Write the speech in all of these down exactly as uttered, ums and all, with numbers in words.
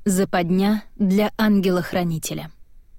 Западня для ангела-хранителя.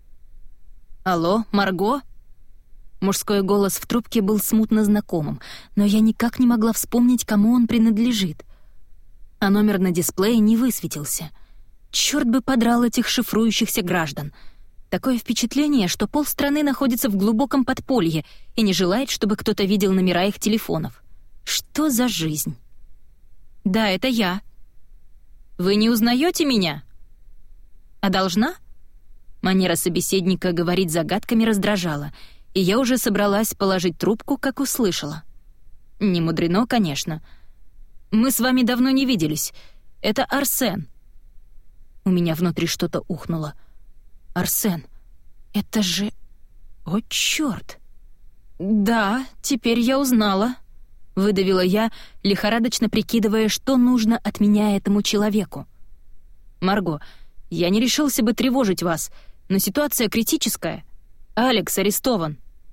«Алло, Марго?» Мужской голос в трубке был смутно знакомым, но я никак не могла вспомнить, кому он принадлежит. А номер на дисплее не высветился. Чёрт бы подрал этих шифрующихся граждан. Такое впечатление, что полстраны находится в глубоком подполье и не желает, чтобы кто-то видел номера их телефонов. Что за жизнь? «Да, это я». «Вы не узнаете меня?» «А должна?» Манера собеседника говорить загадками раздражала, и я уже собралась положить трубку, как услышала. Не мудрено, конечно. «Мы с вами давно не виделись. Это Арсен». У меня внутри что-то ухнуло. «Арсен, это же... О, чёрт!» «Да, теперь я узнала», — выдавила я, лихорадочно прикидывая, что нужно от меня этому человеку. «Марго, я не решился бы тревожить вас, но ситуация критическая. Алекс арестован».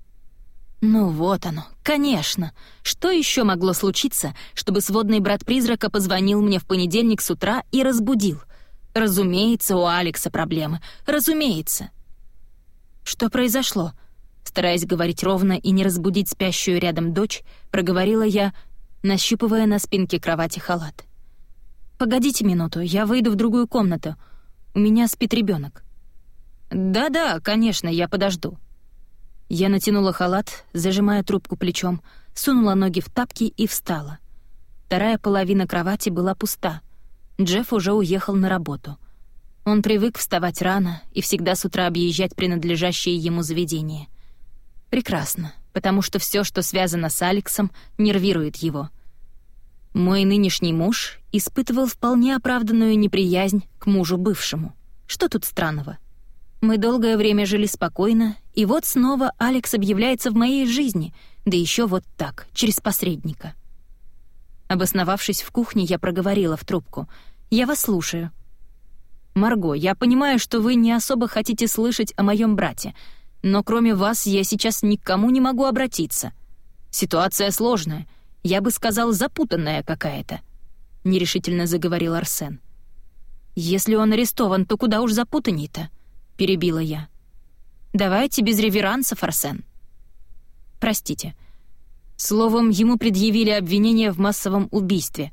Ну вот оно, конечно. Что еще могло случиться, чтобы сводный брат призрака позвонил мне в понедельник с утра и разбудил? Разумеется, у Алекса проблемы. Разумеется. Что произошло? Стараясь говорить ровно и не разбудить спящую рядом дочь, проговорила я, нащупывая на спинке кровати халат. «Погодите минуту, я выйду в другую комнату. У меня спит ребенок». «Да-да, конечно, я подожду». Я натянула халат, зажимая трубку плечом, сунула ноги в тапки и встала. Вторая половина кровати была пуста. Джефф уже уехал на работу. Он привык вставать рано и всегда с утра объезжать принадлежащие ему заведения. Прекрасно, потому что все, что связано с Алексом, нервирует его. Мой нынешний муж испытывал вполне оправданную неприязнь к мужу бывшему. Что тут странного? Мы долгое время жили спокойно, и вот снова Алекс объявляется в моей жизни, да еще вот так, через посредника. Обосновавшись в кухне, я проговорила в трубку: «Я вас слушаю». «Марго, я понимаю, что вы не особо хотите слышать о моем брате, но кроме вас я сейчас ни к кому не могу обратиться. Ситуация сложная, я бы сказал, запутанная какая-то», — нерешительно заговорил Арсен. «Если он арестован, то куда уж запутанней-то?» — перебила я. «Давайте без реверансов, Арсен». «Простите. Словом, ему предъявили обвинение в массовом убийстве».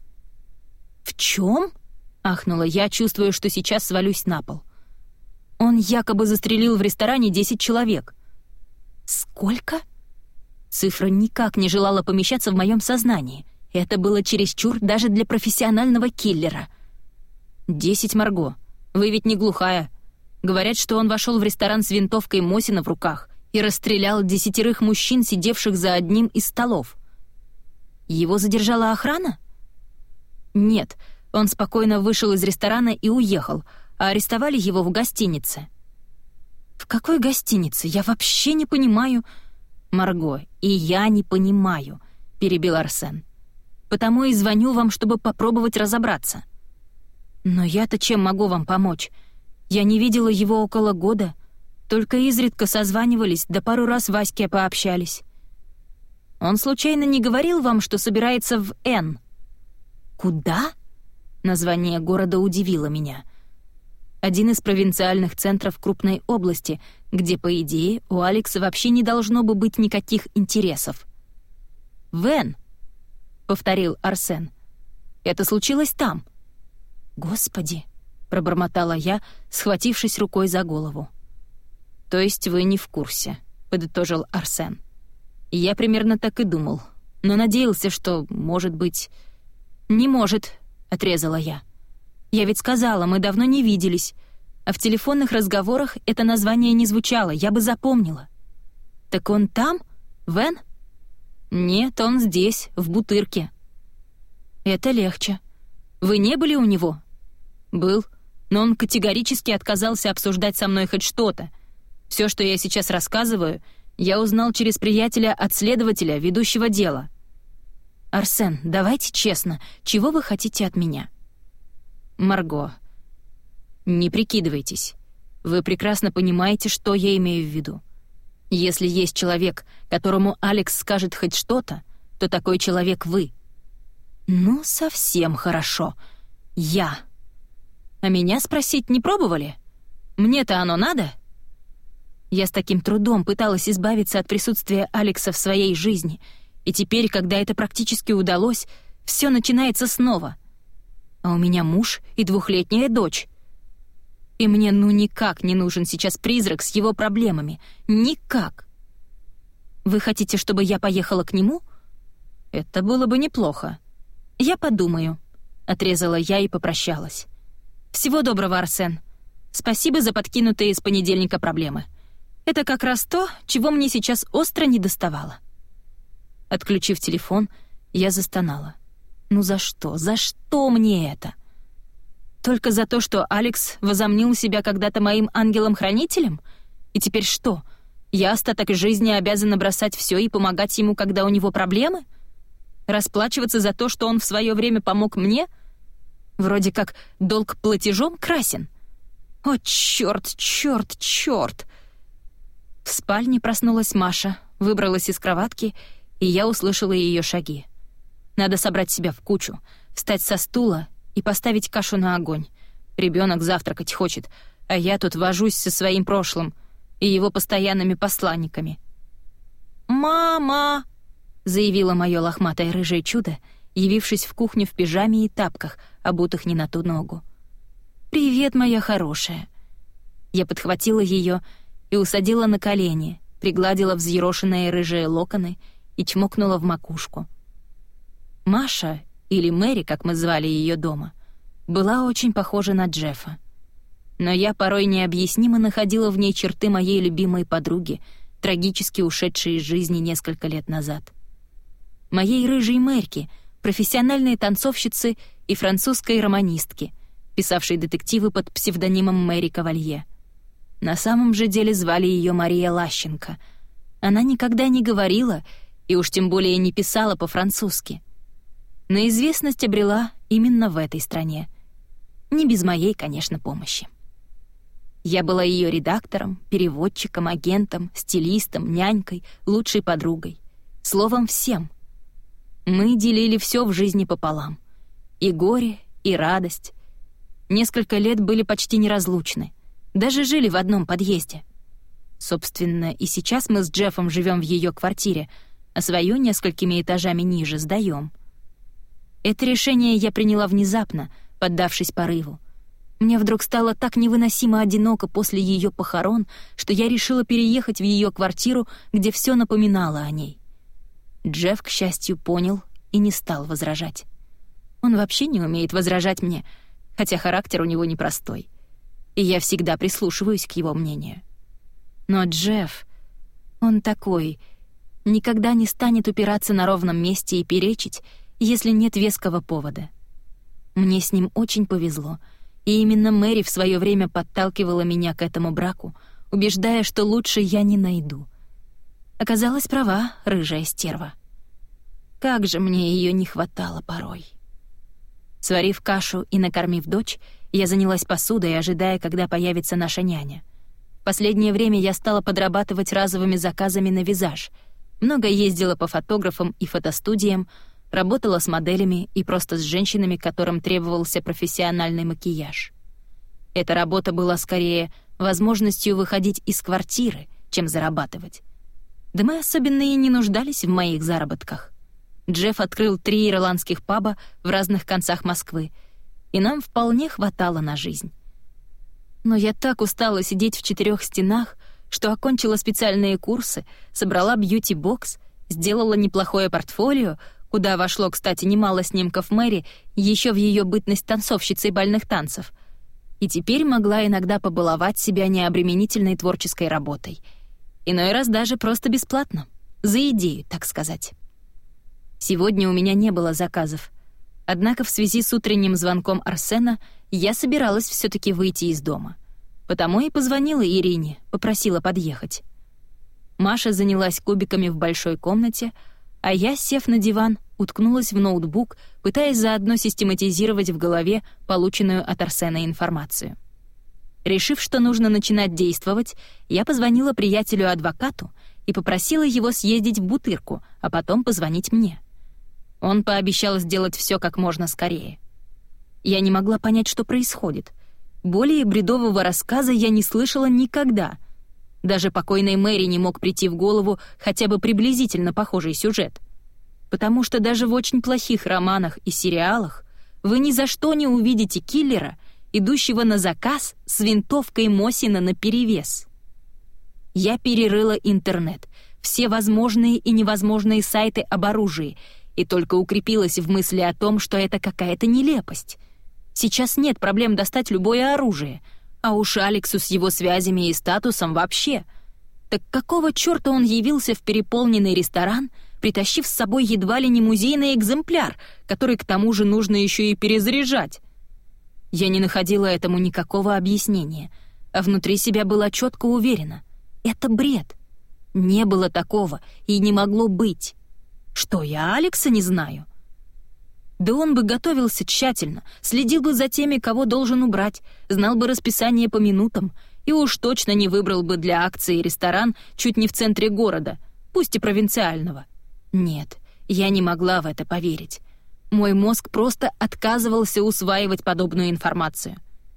«В чем?» — ахнула я, чувствуя, что сейчас свалюсь на пол. «Он якобы застрелил в ресторане десять человек». «Сколько?» Цифра никак не желала помещаться в моем сознании. Это было чересчур даже для профессионального киллера. «Десять, Марго. Вы ведь не глухая. Говорят, что он вошел в ресторан с винтовкой Мосина в руках и расстрелял десятерых мужчин, сидевших за одним из столов». «Его задержала охрана?» «Нет, он спокойно вышел из ресторана и уехал, а арестовали его в гостинице». «В какой гостинице? Я вообще не понимаю...» «Марго, и я не понимаю», — перебил Арсен. «Потому и звоню вам, чтобы попробовать разобраться». «Но я-то чем могу вам помочь? Я не видела его около года, только изредка созванивались, да пару раз Ваське пообщались». «Он случайно не говорил вам, что собирается в Н?» «Куда?» Название города удивило меня. Один из провинциальных центров крупной области, где, по идее, у Алекса вообще не должно бы быть никаких интересов. «Вен», — повторил Арсен. «Это случилось там». «Господи», — пробормотала я, схватившись рукой за голову. «То есть вы не в курсе», — подытожил Арсен. «Я примерно так и думал, но надеялся, что, может быть...» «Не может», — отрезала я. «Я ведь сказала, мы давно не виделись, а в телефонных разговорах это название не звучало, я бы запомнила». «Так он там? Вен?» «Нет, он здесь, в Бутырке». «Это легче. Вы не были у него?» «Был, но он категорически отказался обсуждать со мной хоть что-то. Все, что я сейчас рассказываю, я узнал через приятеля от следователя, ведущего дела». «Арсен, давайте честно, чего вы хотите от меня?» «Марго, не прикидывайтесь. Вы прекрасно понимаете, что я имею в виду. Если есть человек, которому Алекс скажет хоть что-то, то такой человек вы». «Ну, совсем хорошо. Я». А меня спросить не пробовали? Мне-то оно надо?» Я с таким трудом пыталась избавиться от присутствия Алекса в своей жизни, и теперь, когда это практически удалось, все начинается снова. А у меня муж и двухлетняя дочь. И мне ну никак не нужен сейчас призрак с его проблемами. Никак. Вы хотите, чтобы я поехала к нему? Это было бы неплохо. Я подумаю, — отрезала я и попрощалась. Всего доброго, Арсен. Спасибо за подкинутые с понедельника проблемы. Это как раз то, чего мне сейчас остро недоставало. Отключив телефон, я застонала. Ну за что? За что мне это? Только за то, что Алекс возомнил себя когда-то моим ангелом-хранителем? И теперь что? Я остаток жизни обязана бросать все и помогать ему, когда у него проблемы? Расплачиваться за то, что он в свое время помог мне? Вроде как долг платежом красен. О, чёрт, чёрт, чёрт! В спальне проснулась Маша, выбралась из кроватки, и я услышала ее шаги. Надо собрать себя в кучу, встать со стула и поставить кашу на огонь. Ребенок завтракать хочет, а я тут вожусь со своим прошлым и его постоянными посланниками. «Мама!» — заявила мое лохматое рыжее чудо, явившись в кухню в пижаме и тапках, обутых не на ту ногу. «Привет, моя хорошая!» Я подхватила ее и усадила на колени, пригладила взъерошенные рыжие локоны и чмокнула в макушку. Маша, или Мэри, как мы звали ее дома, была очень похожа на Джеффа. Но я порой необъяснимо находила в ней черты моей любимой подруги, трагически ушедшей из жизни несколько лет назад. Моей рыжей Мэрки, профессиональной танцовщицы и французской романистки, писавшей детективы под псевдонимом Мэри Кавалье. На самом же деле звали ее Мария Лащенко. Она никогда не говорила и уж тем более не писала по-французски. Но известность обрела именно в этой стране. Не без моей, конечно, помощи. Я была ее редактором, переводчиком, агентом, стилистом, нянькой, лучшей подругой. Словом, всем. Мы делили все в жизни пополам. И горе, и радость. Несколько лет были почти неразлучны. Даже жили в одном подъезде. Собственно, и сейчас мы с Джеффом живем в ее квартире, а свою несколькими этажами ниже сдаем. Это решение я приняла внезапно, поддавшись порыву. Мне вдруг стало так невыносимо одиноко после ее похорон, что я решила переехать в ее квартиру, где все напоминало о ней. Джефф, к счастью, понял и не стал возражать. Он вообще не умеет возражать мне, хотя характер у него непростой. И я всегда прислушиваюсь к его мнению. Но Джефф, он такой, никогда не станет упираться на ровном месте и перечить, если нет веского повода. Мне с ним очень повезло, и именно Мэри в свое время подталкивала меня к этому браку, убеждая, что лучше я не найду. Оказалась права, рыжая стерва. Как же мне ее не хватало порой. Сварив кашу и накормив дочь, я занялась посудой, ожидая, когда появится наша няня. В последнее время я стала подрабатывать разовыми заказами на визаж. Много ездила по фотографам и фотостудиям, работала с моделями и просто с женщинами, которым требовался профессиональный макияж. Эта работа была скорее возможностью выходить из квартиры, чем зарабатывать. Да мы особенно и не нуждались в моих заработках. Джефф открыл три ирландских паба в разных концах Москвы, и нам вполне хватало на жизнь. Но я так устала сидеть в четырех стенах, что окончила специальные курсы, собрала бьюти-бокс, сделала неплохое портфолио, куда вошло, кстати, немало снимков Мэри еще в ее бытность танцовщицей бальных танцев, и теперь могла иногда побаловать себя необременительной творческой работой. Иной раз даже просто бесплатно, за идею, так сказать. Сегодня у меня не было заказов, однако в связи с утренним звонком Арсена я собиралась все-таки выйти из дома. Потому и позвонила Ирине, попросила подъехать. Маша занялась кубиками в большой комнате, а я, сев на диван, уткнулась в ноутбук, пытаясь заодно систематизировать в голове полученную от Арсена информацию. Решив, что нужно начинать действовать, я позвонила приятелю-адвокату и попросила его съездить в Бутырку, а потом позвонить мне. Он пообещал сделать все как можно скорее. Я не могла понять, что происходит. Более бредового рассказа я не слышала никогда. Даже покойной Мэри не мог прийти в голову хотя бы приблизительно похожий сюжет. Потому что даже в очень плохих романах и сериалах вы ни за что не увидите киллера, идущего на заказ с винтовкой Мосина наперевес. Я перерыла интернет, все возможные и невозможные сайты об оружии, и только укрепилась в мысли о том, что это какая-то нелепость. Сейчас нет проблем достать любое оружие, а уж Алексу с его связями и статусом вообще. Так какого чёрта он явился в переполненный ресторан, притащив с собой едва ли не музейный экземпляр, который к тому же нужно еще и перезаряжать? Я не находила этому никакого объяснения, а внутри себя была четко уверена. Это бред. Не было такого и не могло быть. Что, я Алекса не знаю? Да он бы готовился тщательно, следил бы за теми, кого должен убрать, знал бы расписание по минутам и уж точно не выбрал бы для акции ресторан чуть не в центре города, пусть и провинциального. Нет, я не могла в это поверить. Мой мозг просто отказывался усваивать подобную информацию.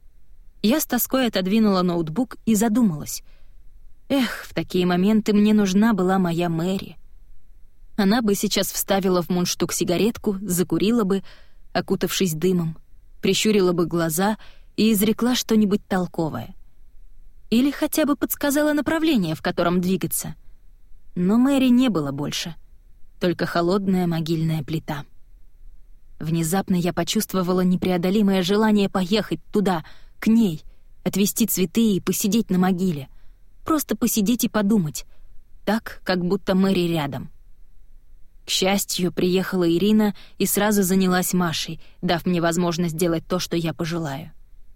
Я с тоской отодвинула ноутбук и задумалась. Эх, в такие моменты мне нужна была моя Мэри. Она бы сейчас вставила в мундштук сигаретку, закурила бы, окутавшись дымом, прищурила бы глаза и изрекла что-нибудь толковое. Или хотя бы подсказала направление, в котором двигаться. Но Мэри не было больше, только холодная могильная плита. Внезапно я почувствовала непреодолимое желание поехать туда, к ней, отвезти цветы и посидеть на могиле. Просто посидеть и подумать, так, как будто Мэри рядом. К счастью, приехала Ирина и сразу занялась Машей, дав мне возможность делать то, что я пожелаю.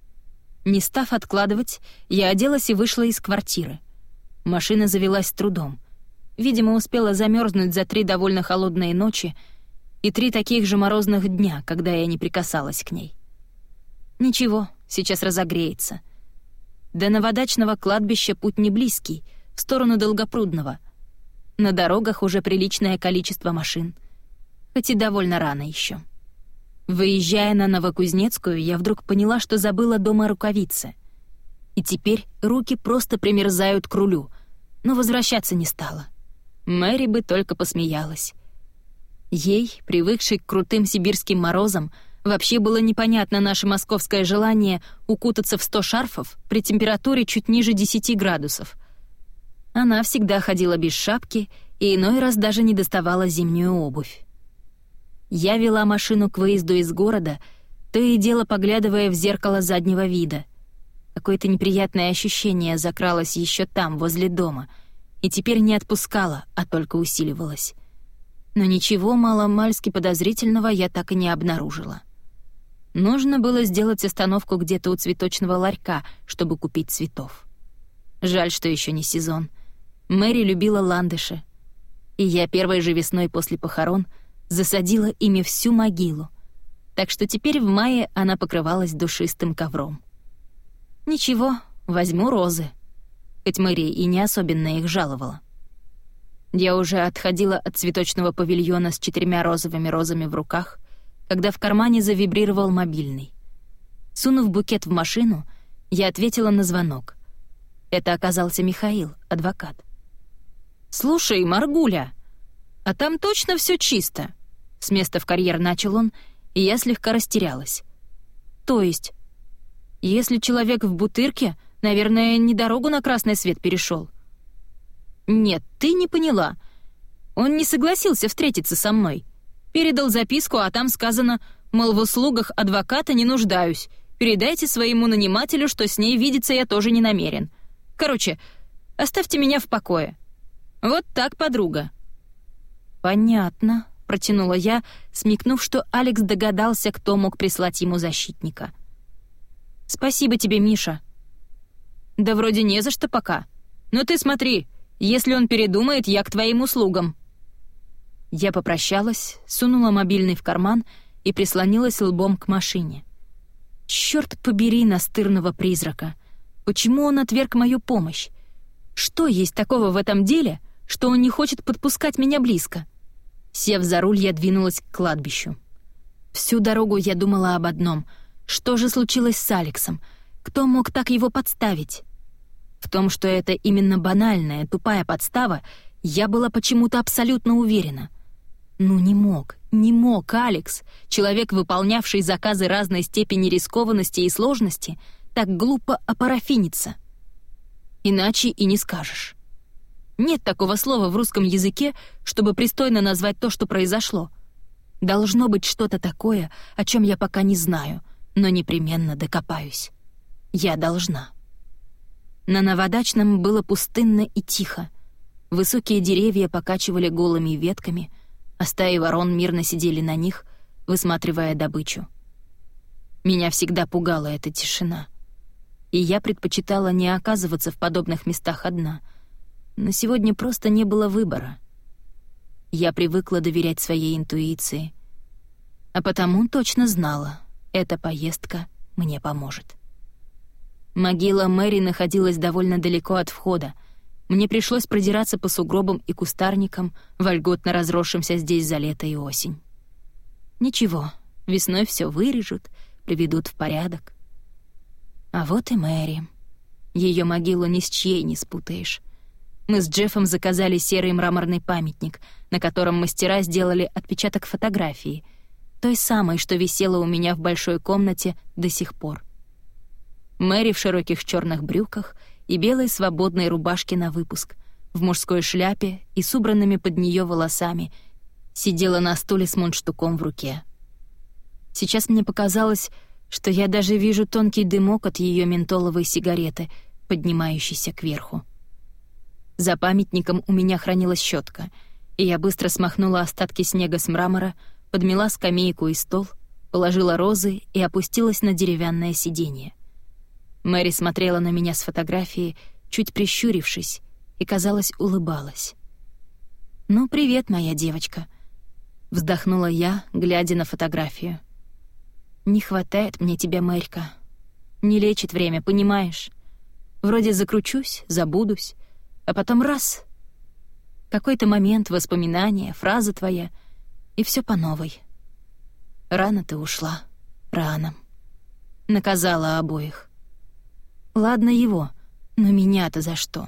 Не став откладывать, я оделась и вышла из квартиры. Машина завелась с трудом. Видимо, успела замерзнуть за три довольно холодные ночи и три таких же морозных дня, когда я не прикасалась к ней. Ничего, сейчас разогреется. До новодачного кладбища путь не близкий, в сторону Долгопрудного. На дорогах уже приличное количество машин, хоть и довольно рано еще. Выезжая на Новокузнецкую, я вдруг поняла, что забыла дома рукавицы. И теперь руки просто примерзают к рулю, но возвращаться не стала. Мэри бы только посмеялась. Ей, привыкшей к крутым сибирским морозам, вообще было непонятно наше московское желание укутаться в сто шарфов при температуре чуть ниже десяти градусов. Она всегда ходила без шапки и иной раз даже не доставала зимнюю обувь. Я вела машину к выезду из города, то и дело поглядывая в зеркало заднего вида. Какое-то неприятное ощущение закралось еще там, возле дома, и теперь не отпускало, а только усиливалось. Но ничего маломальски подозрительного я так и не обнаружила. Нужно было сделать остановку где-то у цветочного ларька, чтобы купить цветов. Жаль, что еще не сезон. Мэри любила ландыши, и я первой же весной после похорон засадила ими всю могилу, так что теперь в мае она покрывалась душистым ковром. Ничего, возьму розы, хоть Мэри и не особенно их жаловала. Я уже отходила от цветочного павильона с четырьмя розовыми розами в руках, когда в кармане завибрировал мобильный. Сунув букет в машину, я ответила на звонок. Это оказался Михаил, адвокат. «Слушай, Маргуля, а там точно все чисто?» С места в карьер начал он, и я слегка растерялась. «То есть? Если человек в бутырке, наверное, не дорогу на красный свет перешел. «Нет, ты не поняла. Он не согласился встретиться со мной. Передал записку, а там сказано, мол, в услугах адвоката не нуждаюсь. Передайте своему нанимателю, что с ней видеться я тоже не намерен. Короче, оставьте меня в покое. Вот так, подруга». «Понятно», — протянула я, смекнув, что Алекс догадался, кто мог прислать ему защитника. «Спасибо тебе, Миша». «Да вроде не за что пока. Но ты смотри, если он передумает, я к твоим услугам». Я попрощалась, сунула мобильный в карман и прислонилась лбом к машине. Чёрт побери настырного призрака! Почему он отверг мою помощь? Что есть такого в этом деле, что он не хочет подпускать меня близко? Сев за руль, я двинулась к кладбищу. Всю дорогу я думала об одном. Что же случилось с Алексом? Кто мог так его подставить? В том, что это именно банальная, тупая подстава, я была почему-то абсолютно уверена. Ну не мог, не мог Алекс, человек, выполнявший заказы разной степени рискованности и сложности, так глупо опарафиниться. Иначе и не скажешь. Нет такого слова в русском языке, чтобы пристойно назвать то, что произошло. Должно быть что-то такое, о чем я пока не знаю, но непременно докопаюсь. Я должна. На Новодачном было пустынно и тихо. Высокие деревья покачивали голыми ветками, а стаи ворон мирно сидели на них, высматривая добычу. Меня всегда пугала эта тишина, и я предпочитала не оказываться в подобных местах одна, но сегодня просто не было выбора. Я привыкла доверять своей интуиции, а потому точно знала, эта поездка мне поможет. Могила Мэри находилась довольно далеко от входа. Мне пришлось продираться по сугробам и кустарникам, вольготно разросшимся здесь за лето и осень. Ничего, весной все вырежут, приведут в порядок. А вот и Мэри. Ее могилу ни с чьей не спутаешь. Мы с Джеффом заказали серый мраморный памятник, на котором мастера сделали отпечаток фотографии, той самой, что висела у меня в большой комнате до сих пор. Мэри в широких черных брюках и белой свободной рубашке на выпуск, в мужской шляпе и с убранными под нее волосами, сидела на стуле с мундштуком в руке. Сейчас мне показалось, что я даже вижу тонкий дымок от ее ментоловой сигареты, поднимающийся кверху. За памятником у меня хранилась щетка, и я быстро смахнула остатки снега с мрамора, подмела скамейку и стол, положила розы и опустилась на деревянное сиденье. Мэри смотрела на меня с фотографии, чуть прищурившись, и, казалось, улыбалась. «Ну, привет, моя девочка», — вздохнула я, глядя на фотографию. «Не хватает мне тебя, Мэрька. Не лечит время, понимаешь? Вроде закручусь, забудусь, а потом раз — какой-то момент, воспоминание, фраза твоя, и все по новой. Рано ты ушла, рано. Наказала обоих. Ладно его, но меня-то за что?»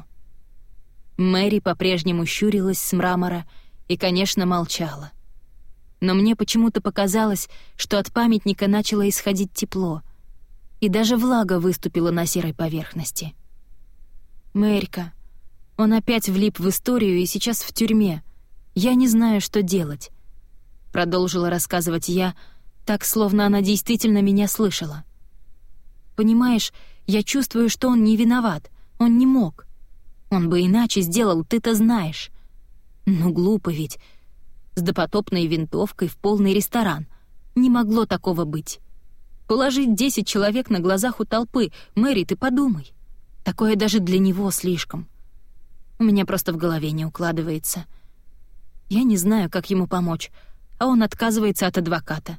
Мэри по-прежнему щурилась с мрамора и, конечно, молчала. Но мне почему-то показалось, что от памятника начало исходить тепло, и даже влага выступила на серой поверхности. «Мэрька, он опять влип в историю и сейчас в тюрьме. Я не знаю, что делать», — продолжила рассказывать я, так, словно она действительно меня слышала. «Понимаешь, я чувствую, что он не виноват, он не мог. Он бы иначе сделал, ты-то знаешь. Ну, глупо ведь. С допотопной винтовкой в полный ресторан. Не могло такого быть. Положить десять человек на глазах у толпы, Мэри, ты подумай. Такое даже для него слишком. У меня просто в голове не укладывается. Я не знаю, как ему помочь, а он отказывается от адвоката.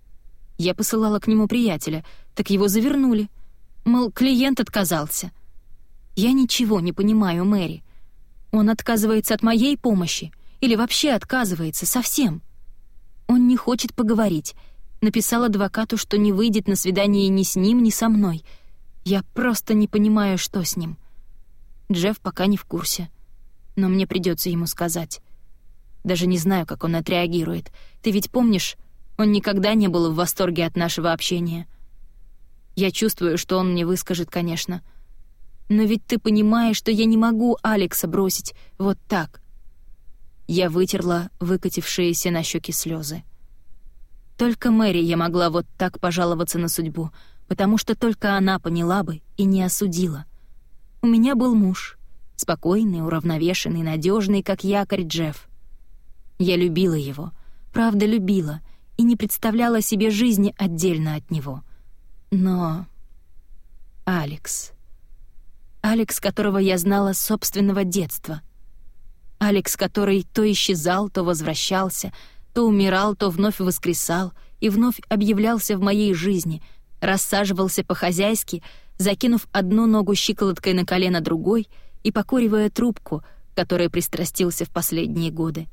Я посылала к нему приятеля, так его завернули. Мол, клиент отказался. Я ничего не понимаю, Мэри. Он отказывается от моей помощи или вообще отказывается совсем? Он не хочет поговорить. Написал адвокату, что не выйдет на свидание ни с ним, ни со мной. Я просто не понимаю, что с ним. Джефф пока не в курсе, но мне придется ему сказать. Даже не знаю, как он отреагирует. Ты ведь помнишь, он никогда не был в восторге от нашего общения. Я чувствую, что он мне выскажет, конечно. Но ведь ты понимаешь, что я не могу Алекса бросить вот так. Я вытерла выкатившиеся на щеки слезы. Только Мэри я могла вот так пожаловаться на судьбу, потому что только она поняла бы и не осудила. У меня был муж, спокойный, уравновешенный, надежный, как якорь Джефф. Я любила его, правда любила, и не представляла себе жизни отдельно от него. Но Алекс... Алекс, которого я знала с собственного детства. Алекс, который то исчезал, то возвращался, то умирал, то вновь воскресал и вновь объявлялся в моей жизни, рассаживался по-хозяйски, закинув одну ногу щиколоткой на колено другой и покуривая трубку, которой пристрастился в последние годы.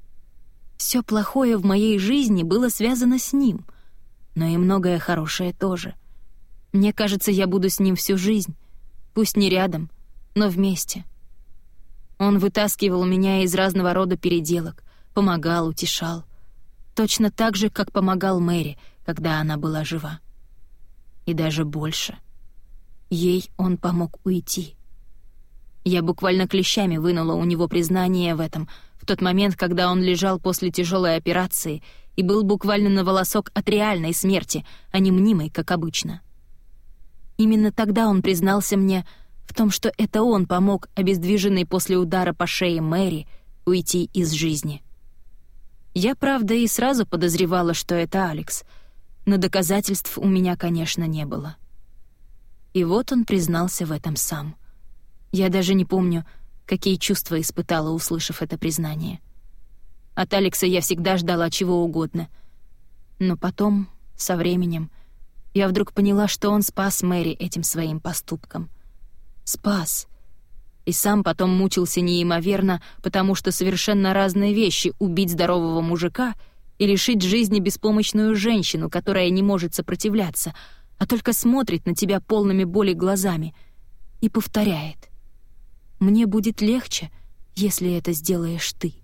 Всё плохое в моей жизни было связано с ним, но и многое хорошее тоже. Мне кажется, я буду с ним всю жизнь, пусть не рядом, но вместе. Он вытаскивал меня из разного рода переделок, помогал, утешал. Точно так же, как помогал Мэри, когда она была жива. И даже больше. Ей он помог уйти. Я буквально клещами вынула у него признание в этом в тот момент, когда он лежал после тяжелой операции и был буквально на волосок от реальной смерти, а не мнимой, как обычно. Именно тогда он признался мне в том, что это он помог обездвиженной после удара по шее Мэри уйти из жизни. Я, правда, и сразу подозревала, что это Алекс, но доказательств у меня, конечно, не было. И вот он признался в этом сам. Я даже не помню, какие чувства испытала, услышав это признание. От Алекса я всегда ждала чего угодно. Но потом, со временем, я вдруг поняла, что он спас Мэри этим своим поступком. Спас. И сам потом мучился неимоверно, потому что совершенно разные вещи — убить здорового мужика и лишить жизни беспомощную женщину, которая не может сопротивляться, а только смотрит на тебя полными боли глазами и повторяет: «Мне будет легче, если это сделаешь ты».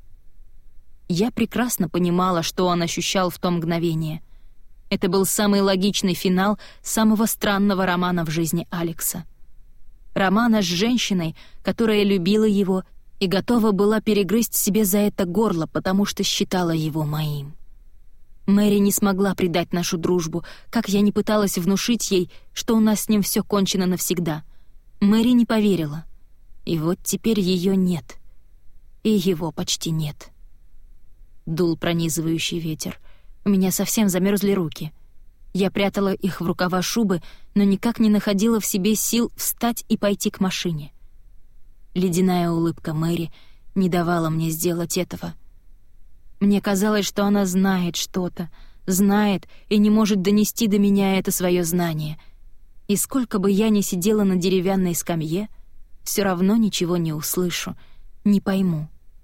Я прекрасно понимала, что он ощущал в то мгновение. Это был самый логичный финал самого странного романа в жизни Алекса. Романа с женщиной, которая любила его и готова была перегрызть себе за это горло, потому что считала его моим. Мэри не смогла предать нашу дружбу, как я не пыталась внушить ей, что у нас с ним все кончено навсегда. Мэри не поверила. И вот теперь ее нет. И его почти нет. Дул пронизывающий ветер. У меня совсем замерзли руки. Я прятала их в рукава шубы, но никак не находила в себе сил встать и пойти к машине. Ледяная улыбка Мэри не давала мне сделать этого. Мне казалось, что она знает что-то, знает и не может донести до меня это свое знание. И сколько бы я ни сидела на деревянной скамье, все равно ничего не услышу, не пойму.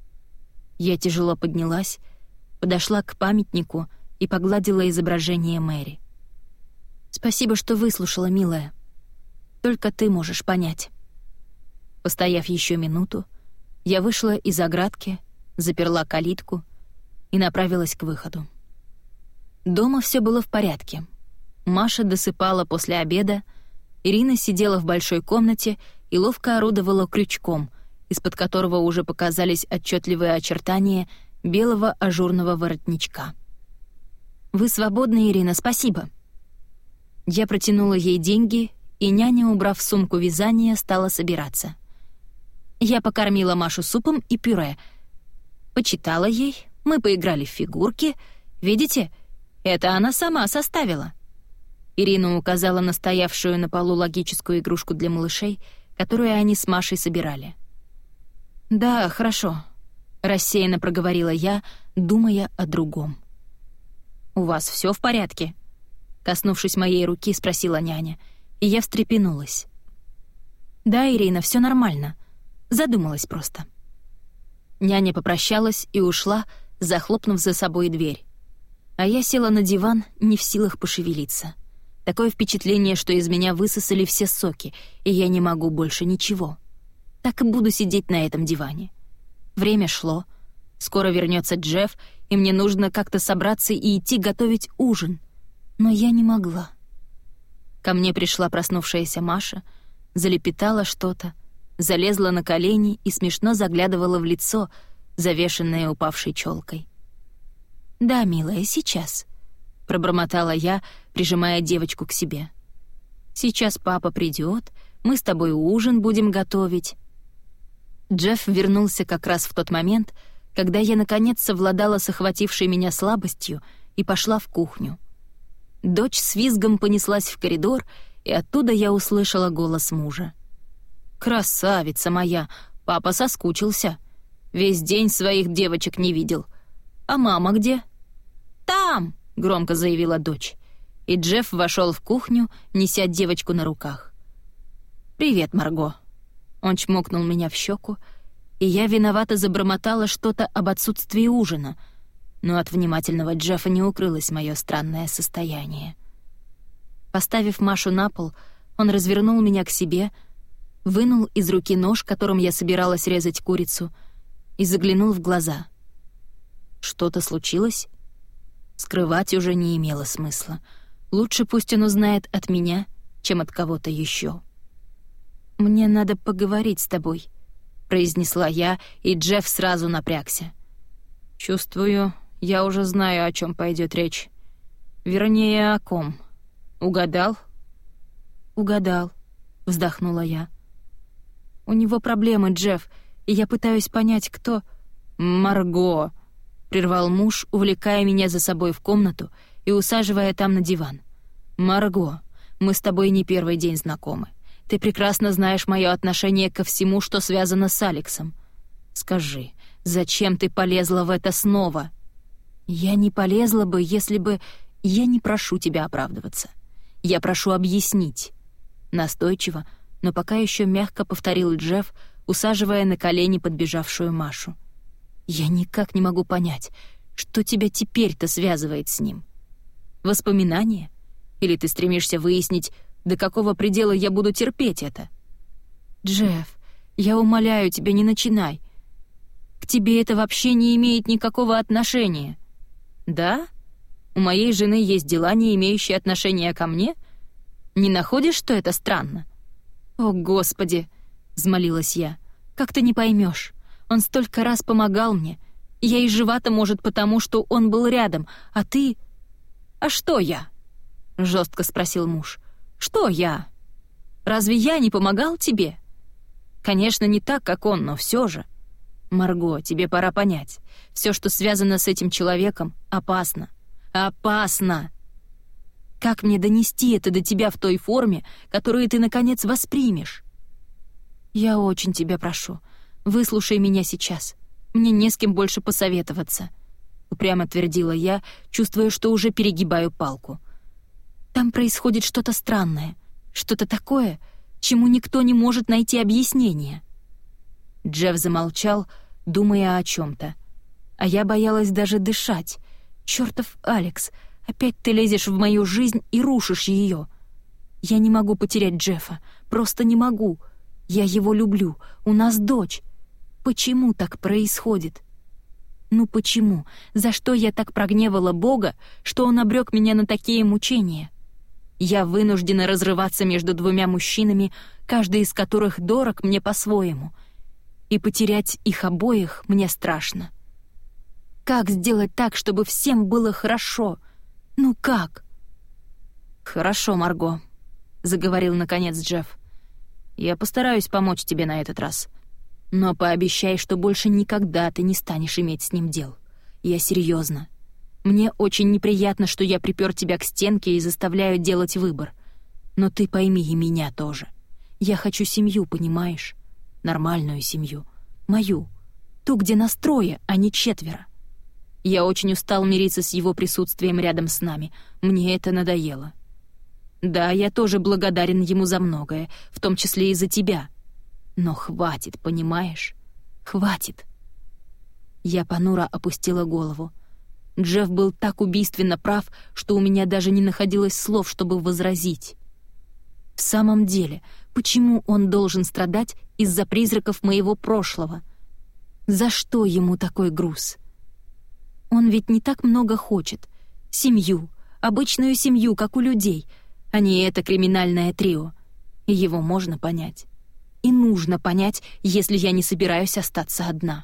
Я тяжело поднялась, подошла к памятнику и погладила изображение Мэри. «Спасибо, что выслушала, милая. Только ты можешь понять». Постояв еще минуту, я вышла из оградки, заперла калитку и направилась к выходу. Дома все было в порядке. Маша досыпала после обеда, Ирина сидела в большой комнате и ловко орудовала крючком, из-под которого уже показались отчетливые очертания белого ажурного воротничка. «Вы свободны, Ирина, спасибо». Я протянула ей деньги, и няня, убрав сумку вязания, стала собираться. Я покормила Машу супом и пюре. Почитала ей, мы поиграли в фигурки. Видите, это она сама составила. Ирина указала на стоявшую на полу логическую игрушку для малышей, которую они с Машей собирали. «Да, хорошо», — рассеянно проговорила я, думая о другом. «У вас все в порядке?» Коснувшись моей руки, спросила няня, и я встрепенулась. «Да, Ирина, все нормально. Задумалась просто». Няня попрощалась и ушла, захлопнув за собой дверь. А я села на диван, не в силах пошевелиться. Такое впечатление, что из меня высосали все соки, и я не могу больше ничего. Так и буду сидеть на этом диване. Время шло. Скоро вернется Джефф, и мне нужно как-то собраться и идти готовить ужин. Но я не могла. Ко мне пришла проснувшаяся Маша, залепетала что-то, залезла на колени и смешно заглядывала в лицо, завешенное упавшей челкой. «Да, милая, сейчас», — пробормотала я, прижимая девочку к себе. «Сейчас папа придет, мы с тобой ужин будем готовить». Джефф вернулся как раз в тот момент, когда я наконец совладала с охватившей меня слабостью и пошла в кухню. Дочь с визгом понеслась в коридор, и оттуда я услышала голос мужа. «Красавица моя! Папа соскучился. Весь день своих девочек не видел. А мама где?» «Там!» — громко заявила дочь. И Джефф вошел в кухню, неся девочку на руках. «Привет, Марго». Он чмокнул меня в щеку, и я виновато забормотала что-то об отсутствии ужина, но от внимательного Джеффа не укрылось мое странное состояние. Поставив Машу на пол, он развернул меня к себе, вынул из руки нож, которым я собиралась резать курицу, и заглянул в глаза. Что-то случилось? Скрывать уже не имело смысла. Лучше пусть он узнает от меня, чем от кого-то еще. «Мне надо поговорить с тобой», — произнесла я, и Джефф сразу напрягся. «Чувствую, я уже знаю, о чем пойдет речь. Вернее, о ком. Угадал?» «Угадал», — вздохнула я. «У него проблемы, Джефф, и я пытаюсь понять, кто...» «Марго!» — прервал муж, увлекая меня за собой в комнату и усаживая там на диван. «Марго, мы с тобой не первый день знакомы. Ты прекрасно знаешь мое отношение ко всему, что связано с Алексом. Скажи, зачем ты полезла в это снова?» «Я не полезла бы, если бы... Я не прошу тебя оправдываться. Я прошу объяснить». Настойчиво, но пока еще мягко повторил Джефф, усаживая на колени подбежавшую Машу. «Я никак не могу понять, что тебя теперь-то связывает с ним. Воспоминания? Или ты стремишься выяснить, до какого предела я буду терпеть это?» «Джефф, я умоляю тебя, не начинай. К тебе это вообще не имеет никакого отношения». «Да? У моей жены есть дела, не имеющие отношения ко мне? Не находишь, что это странно?» «О, Господи!» — взмолилась я. «Как ты не поймешь? Он столько раз помогал мне. Я и жива-то, может, потому, что он был рядом, а ты...» «А что я?» — жестко спросил муж. «Что я? Разве я не помогал тебе? Конечно, не так, как он, но все же. Марго, тебе пора понять. Все, что связано с этим человеком, опасно. Опасно! Как мне донести это до тебя в той форме, которую ты, наконец, воспримешь?» «Я очень тебя прошу, выслушай меня сейчас. Мне не с кем больше посоветоваться», — упрямо твердила я, чувствуя, что уже перегибаю палку. «Там происходит что-то странное, что-то такое, чему никто не может найти объяснение». Джефф замолчал, думая о чем-то. А я боялась даже дышать. «Чёртов Алекс, опять ты лезешь в мою жизнь и рушишь ее. Я не могу потерять Джеффа, просто не могу. Я его люблю, у нас дочь. Почему так происходит? Ну почему? За что я так прогневала Бога, что он обрек меня на такие мучения? Я вынуждена разрываться между двумя мужчинами, каждый из которых дорог мне по-своему. И потерять их обоих мне страшно. Как сделать так, чтобы всем было хорошо? Ну как?» «Хорошо, Марго», — заговорил наконец Джефф. «Я постараюсь помочь тебе на этот раз. Но пообещай, что больше никогда ты не станешь иметь с ним дел. Я серьезно. Мне очень неприятно, что я припер тебя к стенке и заставляю делать выбор. Но ты пойми и меня тоже. Я хочу семью, понимаешь? Нормальную семью. Мою. Ту, где нас трое, а не четверо. Я очень устал мириться с его присутствием рядом с нами. Мне это надоело. Да, я тоже благодарен ему за многое, в том числе и за тебя. Но хватит, понимаешь? Хватит». Я понуро опустила голову. Джефф был так убийственно прав, что у меня даже не находилось слов, чтобы возразить. В самом деле, почему он должен страдать из-за призраков моего прошлого? За что ему такой груз? Он ведь не так много хочет. Семью, обычную семью, как у людей, а не это криминальное трио. И его можно понять. И нужно понять, если я не собираюсь остаться одна.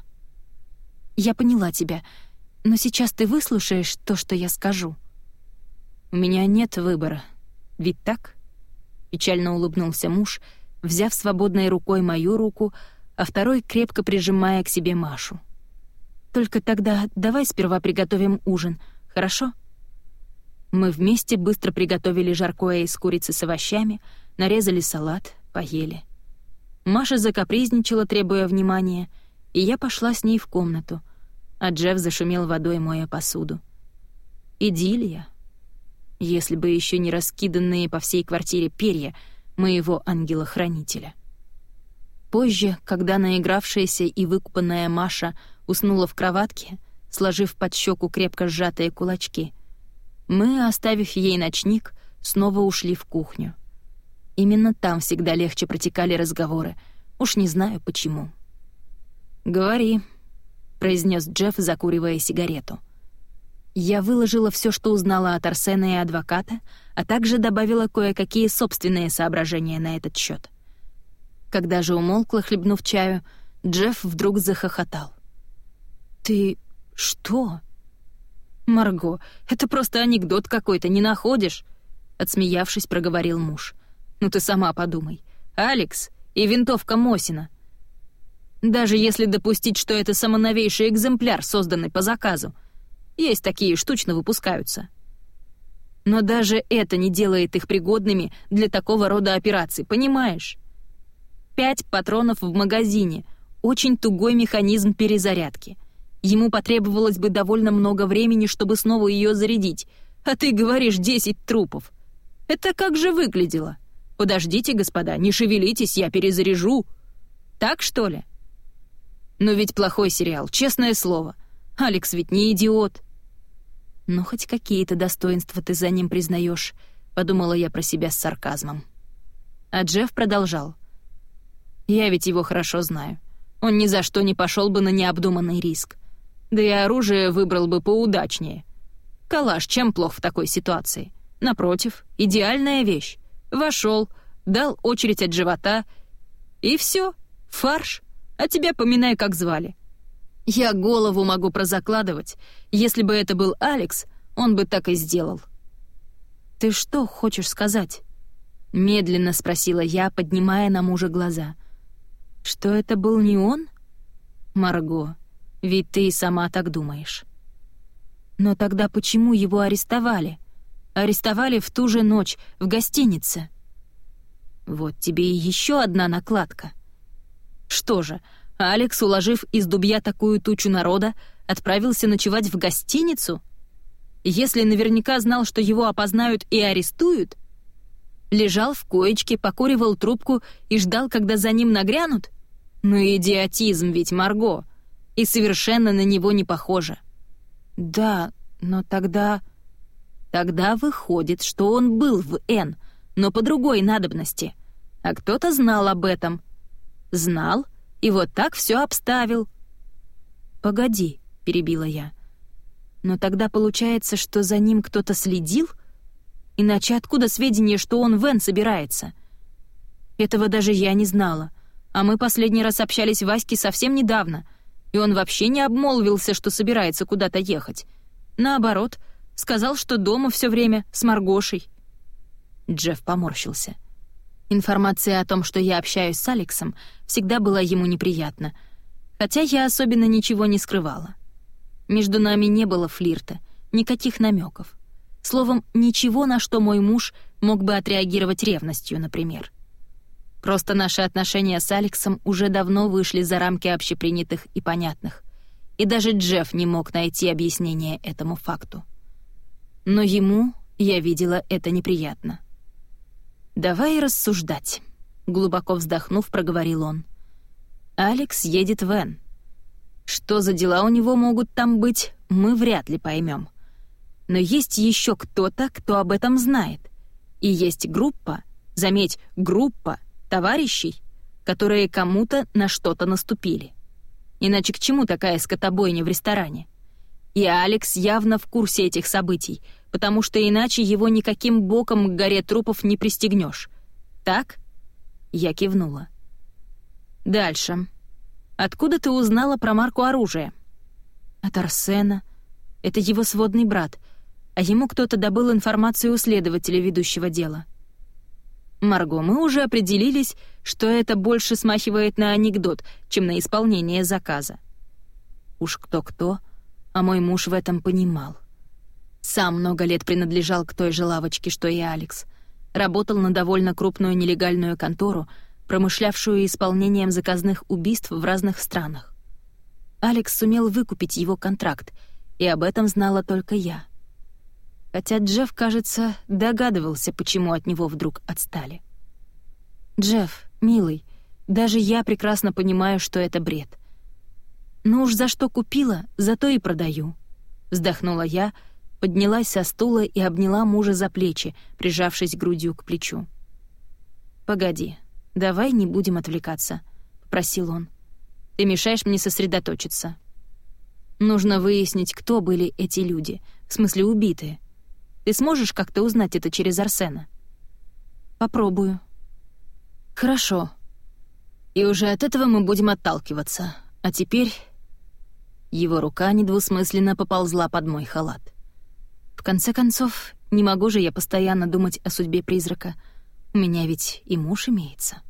Я поняла тебя, но сейчас ты выслушаешь то, что я скажу. «У меня нет выбора, ведь так?» Печально улыбнулся муж, взяв свободной рукой мою руку, а второй крепко прижимая к себе Машу. «Только тогда давай сперва приготовим ужин, хорошо?» Мы вместе быстро приготовили жаркое из курицы с овощами, нарезали салат, поели. Маша закапризничала, требуя внимания, и я пошла с ней в комнату, а Джефф зашумел водой, моя посуду. Идиллия. Если бы еще не раскиданные по всей квартире перья моего ангела-хранителя. Позже, когда наигравшаяся и выкупанная Маша уснула в кроватке, сложив под щеку крепко сжатые кулачки, мы, оставив ей ночник, снова ушли в кухню. Именно там всегда легче протекали разговоры. Уж не знаю, почему. «Говори», — произнес Джефф, закуривая сигарету. Я выложила все, что узнала от Арсена и адвоката, а также добавила кое-какие собственные соображения на этот счет. Когда же умолкла, хлебнув чаю, Джефф вдруг захохотал. «Ты что?» «Марго, это просто анекдот какой-то, не находишь?» Отсмеявшись, проговорил муж. «Ну ты сама подумай. Алекс и винтовка Мосина. Даже если допустить, что это самоновейший экземпляр, созданный по заказу. Есть такие, штучно выпускаются. Но даже это не делает их пригодными для такого рода операций, понимаешь? Пять патронов в магазине, очень тугой механизм перезарядки. Ему потребовалось бы довольно много времени, чтобы снова ее зарядить, а ты говоришь десять трупов. Это как же выглядело? Подождите, господа, не шевелитесь, я перезаряжу. Так, что ли? Но ведь плохой сериал, честное слово. Алекс ведь не идиот. Ну, хоть какие-то достоинства ты за ним признаешь, подумала я про себя с сарказмом. А Джефф продолжал. Я ведь его хорошо знаю. Он ни за что не пошел бы на необдуманный риск. Да и оружие выбрал бы поудачнее. Калаш чем плох в такой ситуации? Напротив, идеальная вещь. Вошел, дал очередь от живота, и все, фарш, а тебя поминай, как звали. Я голову могу прозакладывать. Если бы это был Алекс, он бы так и сделал. «Ты что хочешь сказать?» Медленно спросила я, поднимая на мужа глаза. «Что это был не он?» «Марго, ведь ты и сама так думаешь». «Но тогда почему его арестовали? Арестовали в ту же ночь в гостинице». «Вот тебе и еще одна накладка». Что же, Алекс, уложив из дубья такую тучу народа, отправился ночевать в гостиницу? Если наверняка знал, что его опознают и арестуют? Лежал в коечке, покуривал трубку и ждал, когда за ним нагрянут? Ну идиотизм ведь, Марго. И совершенно на него не похоже. Да, но тогда... Тогда выходит, что он был в Н, но по другой надобности. А кто-то знал об этом. Знал, и вот так все обставил. «Погоди», — перебила я. «Но тогда получается, что за ним кто-то следил? Иначе откуда сведения, что он в Н собирается? Этого даже я не знала. А мы последний раз общались с Васькой совсем недавно, и он вообще не обмолвился, что собирается куда-то ехать. Наоборот, сказал, что дома все время с Маргошей». Джефф поморщился. Информация о том, что я общаюсь с Алексом, всегда была ему неприятна, хотя я особенно ничего не скрывала. Между нами не было флирта, никаких намеков. Словом, ничего, на что мой муж мог бы отреагировать ревностью, например. Просто наши отношения с Алексом уже давно вышли за рамки общепринятых и понятных, и даже Джефф не мог найти объяснение этому факту. Но ему, я видела, это неприятно. «Давай рассуждать», — глубоко вздохнув, проговорил он. «Алекс едет в Н. Что за дела у него могут там быть, мы вряд ли поймем. Но есть еще кто-то, кто об этом знает. И есть группа, заметь, группа товарищей, которые кому-то на что-то наступили. Иначе к чему такая скотобойня в ресторане? И Алекс явно в курсе этих событий, потому что иначе его никаким боком к горе трупов не пристегнешь. Так?» Я кивнула. «Дальше. Откуда ты узнала про марку оружия?» «От Арсена. Это его сводный брат, а ему кто-то добыл информацию у следователя, ведущего дела». «Марго, мы уже определились, что это больше смахивает на анекдот, чем на исполнение заказа». Уж кто-кто, а мой муж в этом понимал. Сам много лет принадлежал к той же лавочке, что и Алекс. Работал на довольно крупную нелегальную контору, промышлявшую исполнением заказных убийств в разных странах. Алекс сумел выкупить его контракт, и об этом знала только я. Хотя Джефф, кажется, догадывался, почему от него вдруг отстали. «Джефф, милый, даже я прекрасно понимаю, что это бред. Но уж за что купила, за то и продаю», — вздохнула я, поднялась со стула и обняла мужа за плечи, прижавшись грудью к плечу. «Погоди, давай не будем отвлекаться», — попросил он. «Ты мешаешь мне сосредоточиться. Нужно выяснить, кто были эти люди, в смысле убитые. Ты сможешь как-то узнать это через Арсена?» «Попробую». «Хорошо. И уже от этого мы будем отталкиваться. А теперь...» Его рука недвусмысленно поползла под мой халат. В конце концов, не могу же я постоянно думать о судьбе призрака. У меня ведь и муж имеется.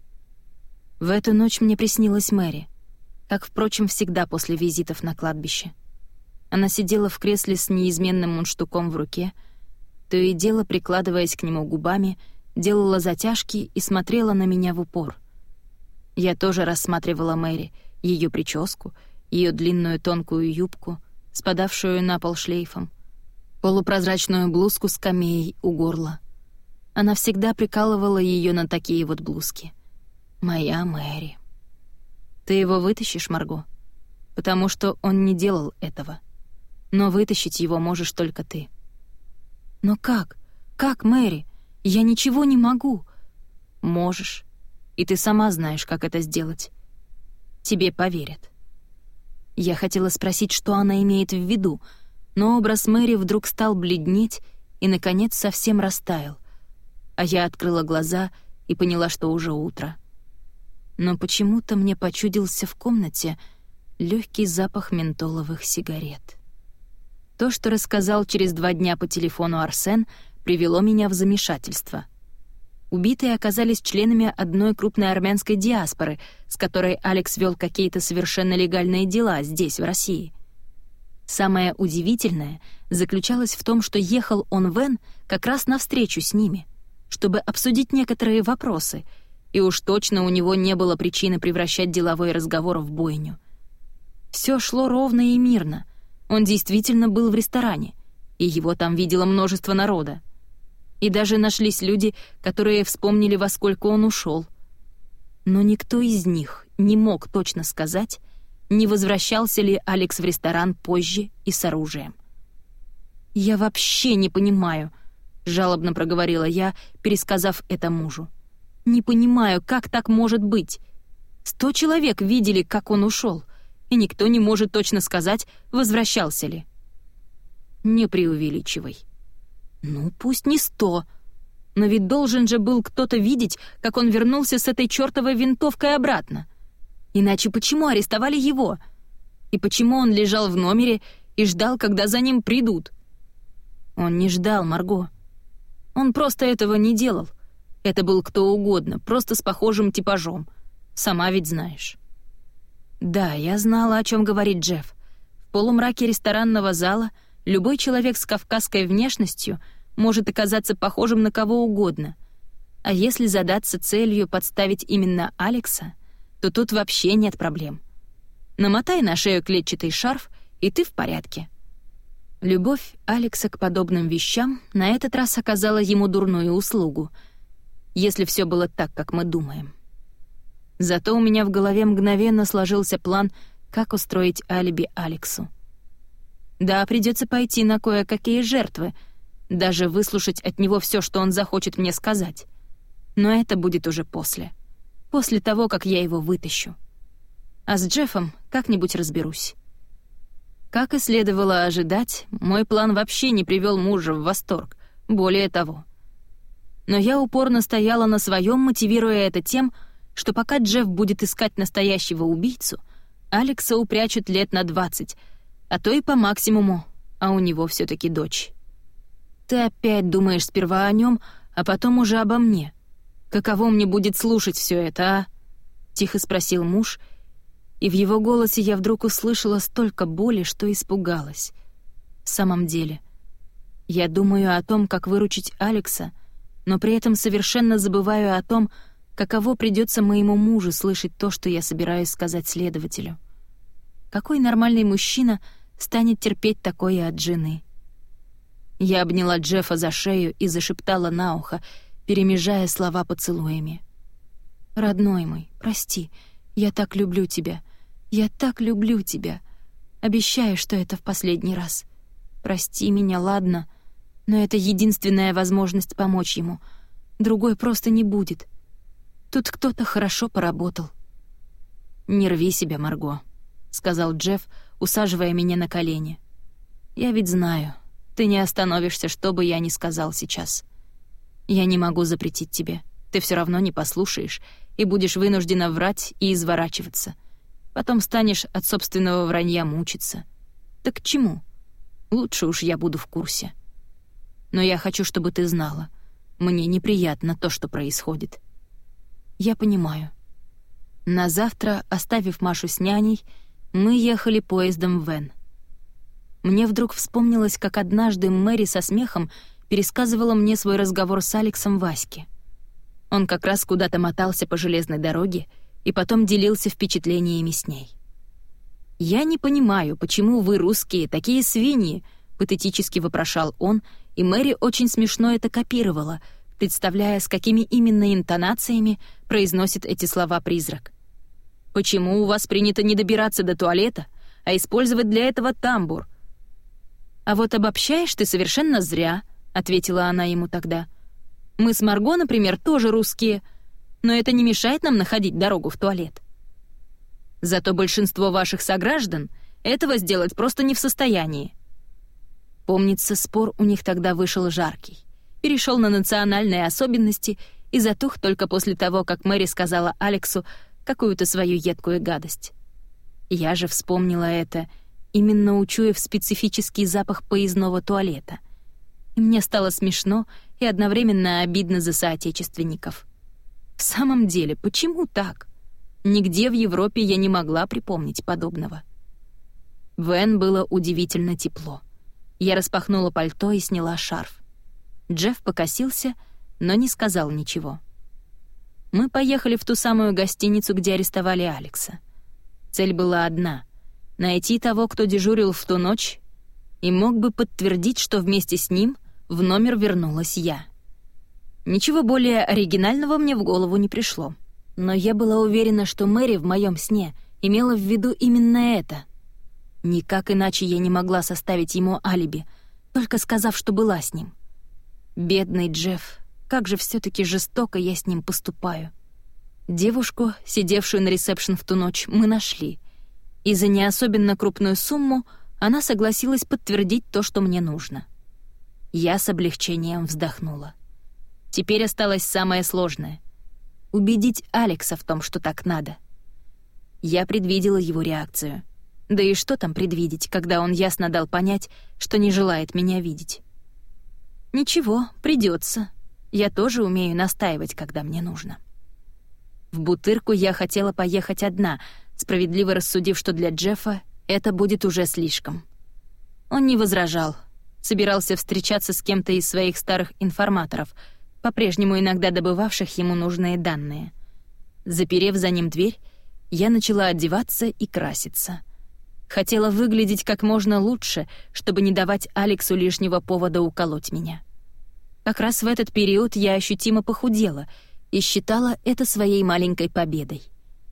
В эту ночь мне приснилась Мэри, как, впрочем, всегда после визитов на кладбище. Она сидела в кресле с неизменным мундштуком в руке, то и дело, прикладываясь к нему губами, делала затяжки и смотрела на меня в упор. Я тоже рассматривала Мэри, ее прическу, ее длинную тонкую юбку, спадавшую на пол шлейфом, полупрозрачную блузку с камеей у горла. Она всегда прикалывала ее на такие вот блузки. Моя Мэри. Ты его вытащишь, Марго? Потому что он не делал этого. Но вытащить его можешь только ты. Но как? Как, Мэри? Я ничего не могу. Можешь. И ты сама знаешь, как это сделать. Тебе поверят. Я хотела спросить, что она имеет в виду, но образ Мэри вдруг стал бледнеть и, наконец, совсем растаял. А я открыла глаза и поняла, что уже утро. Но почему-то мне почудился в комнате легкий запах ментоловых сигарет. То, что рассказал через два дня по телефону Арсен, привело меня в замешательство. Убитые оказались членами одной крупной армянской диаспоры, с которой Алекс вел какие-то совершенно легальные дела здесь, в России. Самое удивительное заключалось в том, что ехал он в Н как раз навстречу с ними, чтобы обсудить некоторые вопросы, и уж точно у него не было причины превращать деловой разговор в бойню. Все шло ровно и мирно. Он действительно был в ресторане, и его там видело множество народа. И даже нашлись люди, которые вспомнили, во сколько он ушел. Но никто из них не мог точно сказать, не возвращался ли Алекс в ресторан позже и с оружием. «Я вообще не понимаю», — жалобно проговорила я, пересказав это мужу. «Не понимаю, как так может быть? Сто человек видели, как он ушел, и никто не может точно сказать, возвращался ли». «Не преувеличивай». «Ну, пусть не сто. Но ведь должен же был кто-то видеть, как он вернулся с этой чёртовой винтовкой обратно. Иначе почему арестовали его? И почему он лежал в номере и ждал, когда за ним придут?» «Он не ждал, Марго. Он просто этого не делал. Это был кто угодно, просто с похожим типажом. Сама ведь знаешь». Да, я знала, о чем говорит Джефф. В полумраке ресторанного зала любой человек с кавказской внешностью может оказаться похожим на кого угодно. А если задаться целью подставить именно Алекса, то тут вообще нет проблем. Намотай на шею клетчатый шарф, и ты в порядке. Любовь Алекса к подобным вещам на этот раз оказала ему дурную услугу, если все было так, как мы думаем. Зато у меня в голове мгновенно сложился план, как устроить алиби Алексу. Да, придется пойти на кое-какие жертвы, даже выслушать от него все, что он захочет мне сказать. Но это будет уже после. После того, как я его вытащу. А с Джеффом как-нибудь разберусь. Как и следовало ожидать, мой план вообще не привел мужа в восторг, более того. Но я упорно стояла на своем, мотивируя это тем, что пока Джефф будет искать настоящего убийцу, Алекса упрячут лет на двадцать, а то и по максимуму, а у него все-таки дочь. Ты опять думаешь сперва о нем, а потом уже обо мне. Каково мне будет слушать все это, а? Тихо спросил муж, и в его голосе я вдруг услышала столько боли, что испугалась. В самом деле, я думаю о том, как выручить Алекса, но при этом совершенно забываю о том, каково придется моему мужу слышать то, что я собираюсь сказать следователю. Какой нормальный мужчина станет терпеть такое от жены? Я обняла Джеффа за шею и зашептала на ухо, перемежая слова поцелуями. «Родной мой, прости, я так люблю тебя. Я так люблю тебя. Обещаю, что это в последний раз. Прости меня, ладно? Но это единственная возможность помочь ему. Другой просто не будет. Тут кто-то хорошо поработал». «Не рви себя, Марго», — сказал Джефф, усаживая меня на колени. «Я ведь знаю, ты не остановишься, что бы я ни сказал сейчас. Я не могу запретить тебе. Ты все равно не послушаешь и будешь вынуждена врать и изворачиваться. Потом станешь от собственного вранья мучиться. Так к чему? Лучше уж я буду в курсе. Но я хочу, чтобы ты знала. Мне неприятно то, что происходит». «Я понимаю». На завтра, оставив Машу с няней, мы ехали поездом в Вен. Мне вдруг вспомнилось, как однажды Мэри со смехом пересказывала мне свой разговор с Алексом Ваське. Он как раз куда-то мотался по железной дороге и потом делился впечатлениями с ней. «Я не понимаю, почему вы, русские, такие свиньи?» — патетически вопрошал он, и Мэри очень смешно это копировала, представляя, с какими именно интонациями произносит эти слова призрак. «Почему у вас принято не добираться до туалета, а использовать для этого тамбур?» «А вот обобщаешь ты совершенно зря», — ответила она ему тогда. «Мы с Марго, например, тоже русские, но это не мешает нам находить дорогу в туалет. Зато большинство ваших сограждан этого сделать просто не в состоянии». Помнится, спор у них тогда вышел жаркий, перешел на национальные особенности и затух только после того, как Мэри сказала Алексу какую-то свою едкую гадость. Я же вспомнила это, именно учуяв специфический запах поездного туалета. И мне стало смешно и одновременно обидно за соотечественников. В самом деле, почему так? Нигде в Европе я не могла припомнить подобного. В Вен было удивительно тепло. Я распахнула пальто и сняла шарф. Джефф покосился, но не сказал ничего. Мы поехали в ту самую гостиницу, где арестовали Алекса. Цель была одна — найти того, кто дежурил в ту ночь, и мог бы подтвердить, что вместе с ним в номер вернулась я. Ничего более оригинального мне в голову не пришло. Но я была уверена, что Мэри в моем сне имела в виду именно это. Никак иначе я не могла составить ему алиби, только сказав, что была с ним. Бедный Джефф, как же все-таки жестоко я с ним поступаю. Девушку, сидевшую на ресепшн в ту ночь, мы нашли. И за не особенно крупную сумму она согласилась подтвердить то, что мне нужно. Я с облегчением вздохнула. Теперь осталось самое сложное — убедить Алекса в том, что так надо. Я предвидела его реакцию. Да и что там предвидеть, когда он ясно дал понять, что не желает меня видеть? Ничего, придется. Я тоже умею настаивать, когда мне нужно. В Бутырку я хотела поехать одна, справедливо рассудив, что для Джеффа это будет уже слишком. Он не возражал. Собирался встречаться с кем-то из своих старых информаторов, по-прежнему иногда добывавших ему нужные данные. Заперев за ним дверь, я начала одеваться и краситься. Хотела выглядеть как можно лучше, чтобы не давать Алексу лишнего повода уколоть меня. Как раз в этот период я ощутимо похудела и считала это своей маленькой победой.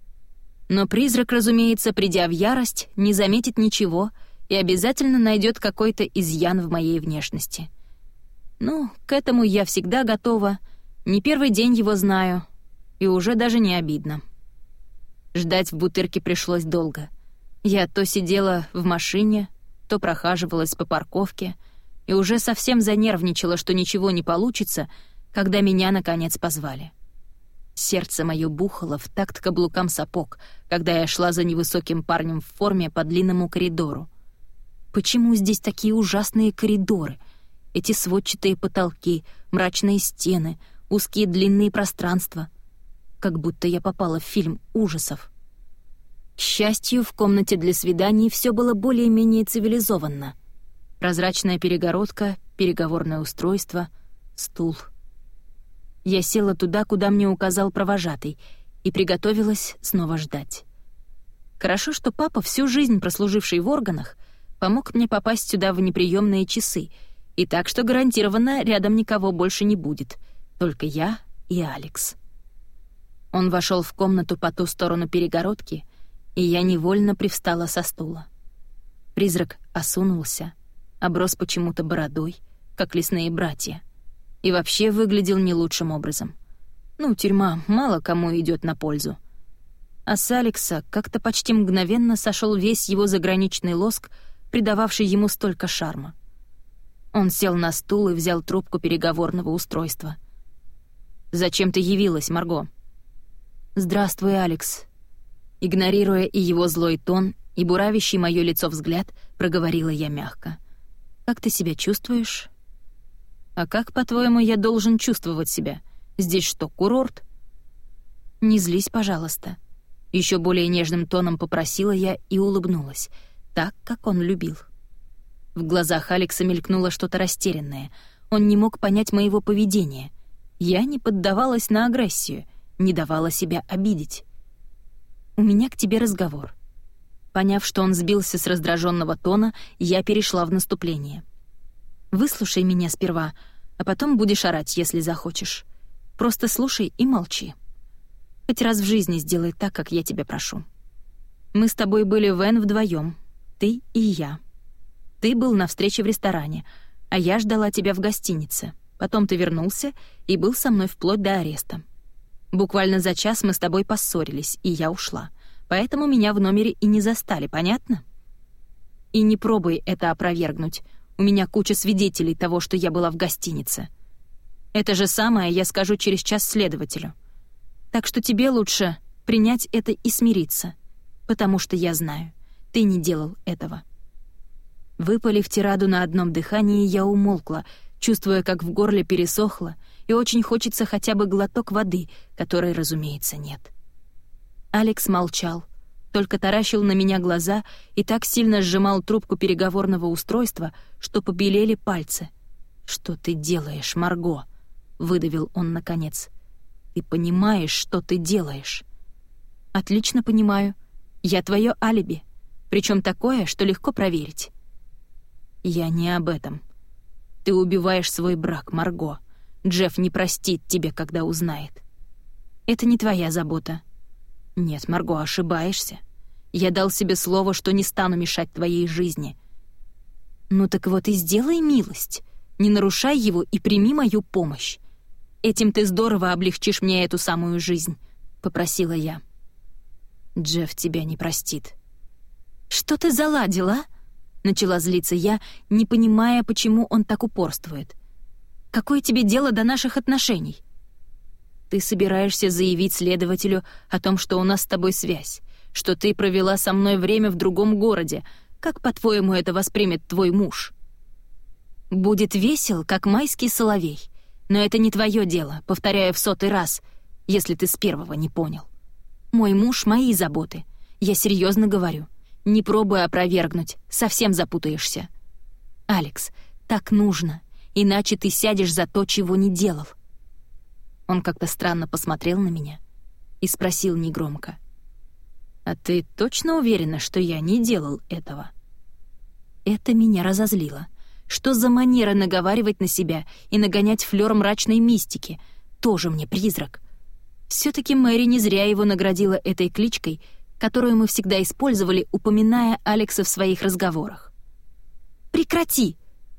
Но призрак, разумеется, придя в ярость, не заметит ничего и обязательно найдет какой-то изъян в моей внешности. Ну, к этому я всегда готова, не первый день его знаю, и уже даже не обидно. Ждать в Бутырке пришлось долго. Я то сидела в машине, то прохаживалась по парковке и уже совсем занервничала, что ничего не получится, когда меня, наконец, позвали. Сердце моё бухало в такт каблукам сапог, когда я шла за невысоким парнем в форме по длинному коридору. Почему здесь такие ужасные коридоры? Эти сводчатые потолки, мрачные стены, узкие длинные пространства. Как будто я попала в фильм ужасов. К счастью, в комнате для свиданий всё было более-менее цивилизованно. Прозрачная перегородка, переговорное устройство, стул. Я села туда, куда мне указал провожатый, и приготовилась снова ждать. Хорошо, что папа, всю жизнь прослуживший в органах, помог мне попасть сюда в неприемные часы, и так что гарантированно рядом никого больше не будет, только я и Алекс. Он вошел в комнату по ту сторону перегородки, и я невольно привстала со стула. Призрак осунулся. оброс почему-то бородой, как лесные братья, и вообще выглядел не лучшим образом. Ну, тюрьма мало кому идет на пользу. А с Алекса как-то почти мгновенно сошел весь его заграничный лоск, придававший ему столько шарма. Он сел на стул и взял трубку переговорного устройства. «Зачем ты явилась, Марго?» «Здравствуй, Алекс». Игнорируя и его злой тон, и буравящий моё лицо взгляд, проговорила я мягко. «Как ты себя чувствуешь?» «А как, по-твоему, я должен чувствовать себя? Здесь что, курорт?» «Не злись, пожалуйста». Ещё более нежным тоном попросила я и улыбнулась, так, как он любил. В глазах Алекса мелькнуло что-то растерянное. Он не мог понять моего поведения. Я не поддавалась на агрессию, не давала себя обидеть. «У меня к тебе разговор». Поняв, что он сбился с раздраженного тона, я перешла в наступление. «Выслушай меня сперва, а потом будешь орать, если захочешь. Просто слушай и молчи. Хоть раз в жизни сделай так, как я тебя прошу. Мы с тобой были в Н вдвоем, ты и я. Ты был на встрече в ресторане, а я ждала тебя в гостинице. Потом ты вернулся и был со мной вплоть до ареста. Буквально за час мы с тобой поссорились, и я ушла. Поэтому меня в номере и не застали, понятно? И не пробуй это опровергнуть. У меня куча свидетелей того, что я была в гостинице. Это же самое я скажу через час следователю. Так что тебе лучше принять это и смириться, потому что я знаю, ты не делал этого». Выпалив тираду на одном дыхании, я умолкла, чувствуя, как в горле пересохло, и очень хочется хотя бы глоток воды, которой, разумеется, нет. Алекс молчал, только таращил на меня глаза и так сильно сжимал трубку переговорного устройства, что побелели пальцы. «Что ты делаешь, Марго?» — выдавил он наконец. «Ты понимаешь, что ты делаешь?» «Отлично понимаю. Я твое алиби, причем такое, что легко проверить». «Я не об этом. Ты убиваешь свой брак, Марго. Джефф не простит тебе, когда узнает». «Это не твоя забота». «Нет, Марго, ошибаешься. Я дал себе слово, что не стану мешать твоей жизни». «Ну так вот и сделай милость. Не нарушай его и прими мою помощь. Этим ты здорово облегчишь мне эту самую жизнь», — попросила я. «Джефф тебя не простит». «Что ты заладила?» — начала злиться я, не понимая, почему он так упорствует. «Какое тебе дело до наших отношений?» «Ты собираешься заявить следователю о том, что у нас с тобой связь, что ты провела со мной время в другом городе. Как, по-твоему, это воспримет твой муж?» «Будет весел, как майский соловей. Но это не твое дело, повторяю в сотый раз, если ты с первого не понял. Мой муж — мои заботы. Я серьезно говорю. Не пробуй опровергнуть, совсем запутаешься. Алекс, так нужно, иначе ты сядешь за то, чего не делал». Он как-то странно посмотрел на меня и спросил негромко: «А ты точно уверена, что я не делал этого?» Это меня разозлило. Что за манера наговаривать на себя и нагонять флёр мрачной мистики? Тоже мне призрак. Все-таки Мэри не зря его наградила этой кличкой, которую мы всегда использовали, упоминая Алекса в своих разговорах. «Прекрати!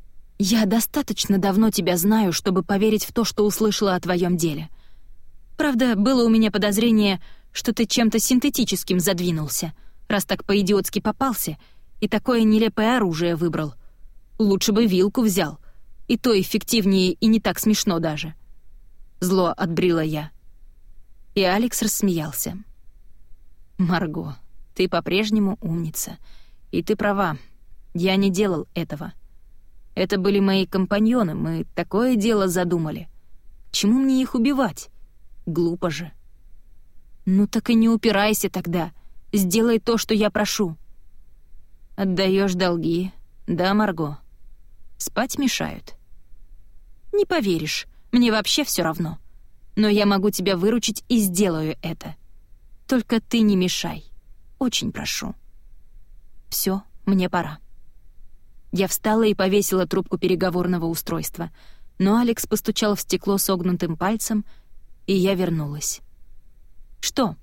Я достаточно давно тебя знаю, чтобы поверить в то, что услышала о твоем деле. Правда, было у меня подозрение, что ты чем-то синтетическим задвинулся, раз так по-идиотски попался и такое нелепое оружие выбрал. Лучше бы вилку взял, и то эффективнее и не так смешно даже». Зло отбрила я. И Алекс рассмеялся. «Марго, ты по-прежнему умница. И ты права, я не делал этого. Это были мои компаньоны, мы такое дело задумали. К чему мне их убивать? Глупо же». «Ну так и не упирайся тогда. Сделай то, что я прошу». «Отдаешь долги, да, Марго? Спать мешают». «Не поверишь, мне вообще все равно. Но я могу тебя выручить и сделаю это. Только ты не мешай. Очень прошу». Все, мне пора. Я встала и повесила трубку переговорного устройства, но Алекс постучал в стекло согнутым пальцем, и я вернулась. «Что?»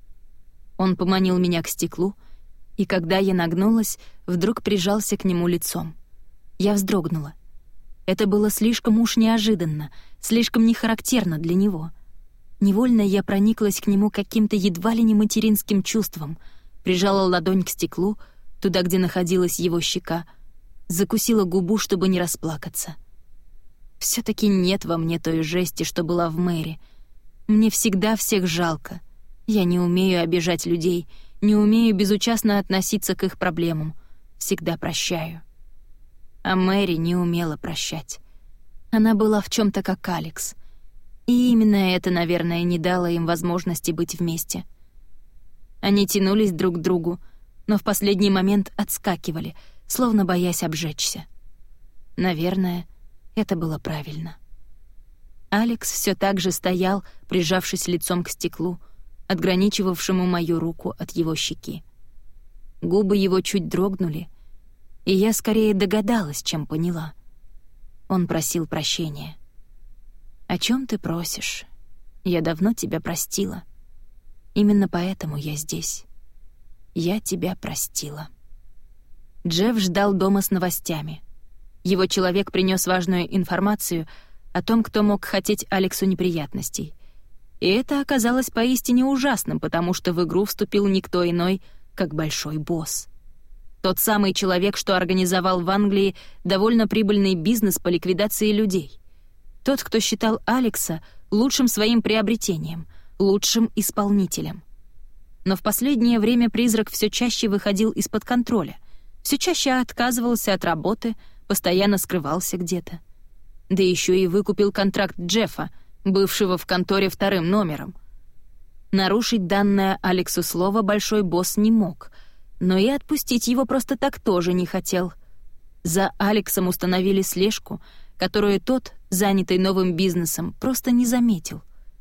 Он поманил меня к стеклу, и когда я нагнулась, вдруг прижался к нему лицом. Я вздрогнула. Это было слишком уж неожиданно, слишком нехарактерно для него. Невольно я прониклась к нему каким-то едва ли не материнским чувством, прижала ладонь к стеклу, туда, где находилась его щека, закусила губу, чтобы не расплакаться. Все-таки нет во мне той жести, что была в Мэри. Мне всегда всех жалко. Я не умею обижать людей, не умею безучастно относиться к их проблемам. Всегда прощаю. А Мэри не умела прощать. Она была в чем-то как Алекс. И именно это, наверное, не дало им возможности быть вместе. Они тянулись друг к другу, но в последний момент отскакивали, словно боясь обжечься. Наверное, это было правильно. Алекс все так же стоял, прижавшись лицом к стеклу, отграничивавшему мою руку от его щеки. Губы его чуть дрогнули, и я скорее догадалась, чем поняла. Он просил прощения. «О чем ты просишь? Я давно тебя простила. Именно поэтому я здесь. Я тебя простила». Джефф ждал дома с новостями. Его человек принес важную информацию о том, кто мог хотеть Алексу неприятностей. И это оказалось поистине ужасным, потому что в игру вступил никто иной, как большой босс. Тот самый человек, что организовал в Англии довольно прибыльный бизнес по ликвидации людей. Тот, кто считал Алекса лучшим своим приобретением, лучшим исполнителем. Но в последнее время призрак все чаще выходил из-под контроля, все чаще отказывался от работы, постоянно скрывался где-то. Да еще и выкупил контракт Джеффа, бывшего в конторе вторым номером. Нарушить данное Алексу слово большой босс не мог, но и отпустить его просто так тоже не хотел. За Алексом установили слежку, которую тот, занятый новым бизнесом, просто не заметил.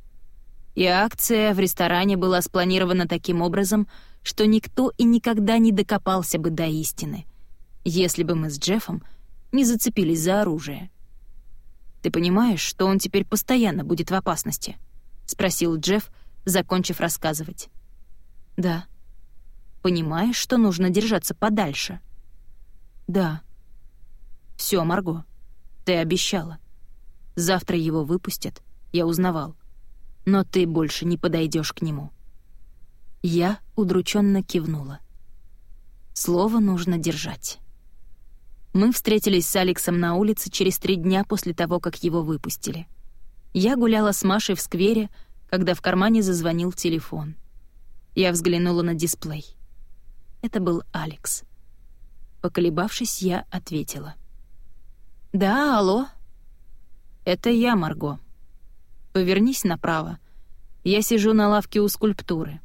И акция в ресторане была спланирована таким образом, что никто и никогда не докопался бы до истины, если бы мы с Джеффом не зацепились за оружие. «Ты понимаешь, что он теперь постоянно будет в опасности?» — спросил Джефф, закончив рассказывать. «Да». «Понимаешь, что нужно держаться подальше?» «Да». «Всё, Марго, ты обещала. Завтра его выпустят, я узнавал. Но ты больше не подойдёшь к нему». Я удрученно кивнула. Слово нужно держать. Мы встретились с Алексом на улице через три дня после того, как его выпустили. Я гуляла с Машей в сквере, когда в кармане зазвонил телефон. Я взглянула на дисплей. Это был Алекс. Поколебавшись, я ответила. «Да, алло?» «Это я, Марго. Повернись направо. Я сижу на лавке у скульптуры».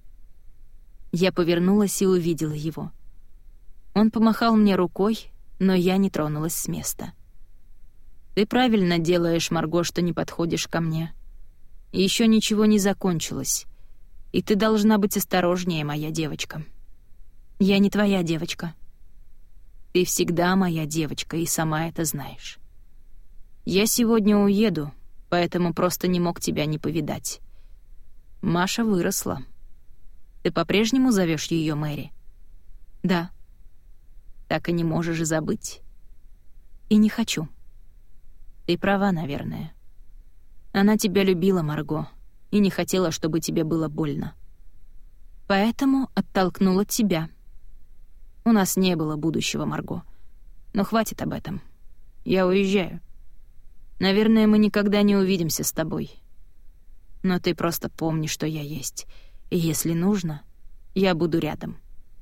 Я повернулась и увидела его. Он помахал мне рукой, но я не тронулась с места. «Ты правильно делаешь, Марго, что не подходишь ко мне. Еще ничего не закончилось, и ты должна быть осторожнее, моя девочка». «Я не твоя девочка». «Ты всегда моя девочка, и сама это знаешь. Я сегодня уеду, поэтому просто не мог тебя не повидать. Маша выросла. Ты по-прежнему зовешь ее Мэри?» «Да». «Так и не можешь забыть?» «И не хочу». «Ты права, наверное. Она тебя любила, Марго, и не хотела, чтобы тебе было больно. Поэтому оттолкнула тебя. У нас не было будущего, Марго. Но хватит об этом. Я уезжаю. Наверное, мы никогда не увидимся с тобой. Но ты просто помни, что я есть. И если нужно, я буду рядом».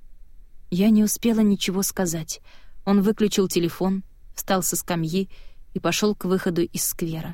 Я не успела ничего сказать. Он выключил телефон, встал со скамьи и пошел к выходу из сквера.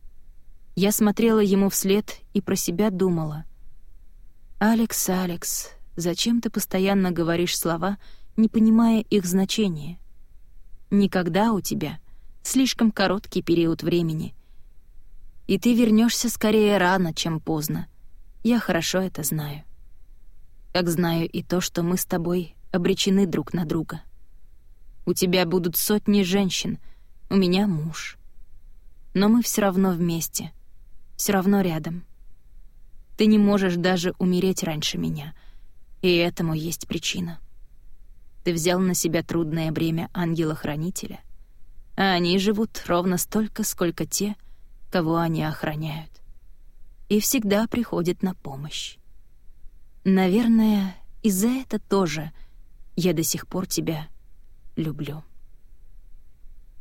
Я смотрела ему вслед и про себя думала. «Алекс, Алекс, зачем ты постоянно говоришь слова, не понимая их значения? Никогда у тебя слишком короткий период времени. И ты вернешься скорее рано, чем поздно. Я хорошо это знаю. Как знаю и то, что мы с тобой обречены друг на друга. У тебя будут сотни женщин, у меня муж. Но мы все равно вместе, все равно рядом. Ты не можешь даже умереть раньше меня, и этому есть причина. Ты взял на себя трудное бремя ангела-хранителя, а они живут ровно столько, сколько те, кого они охраняют. И всегда приходят на помощь. Наверное, и за это тоже я до сих пор тебя люблю».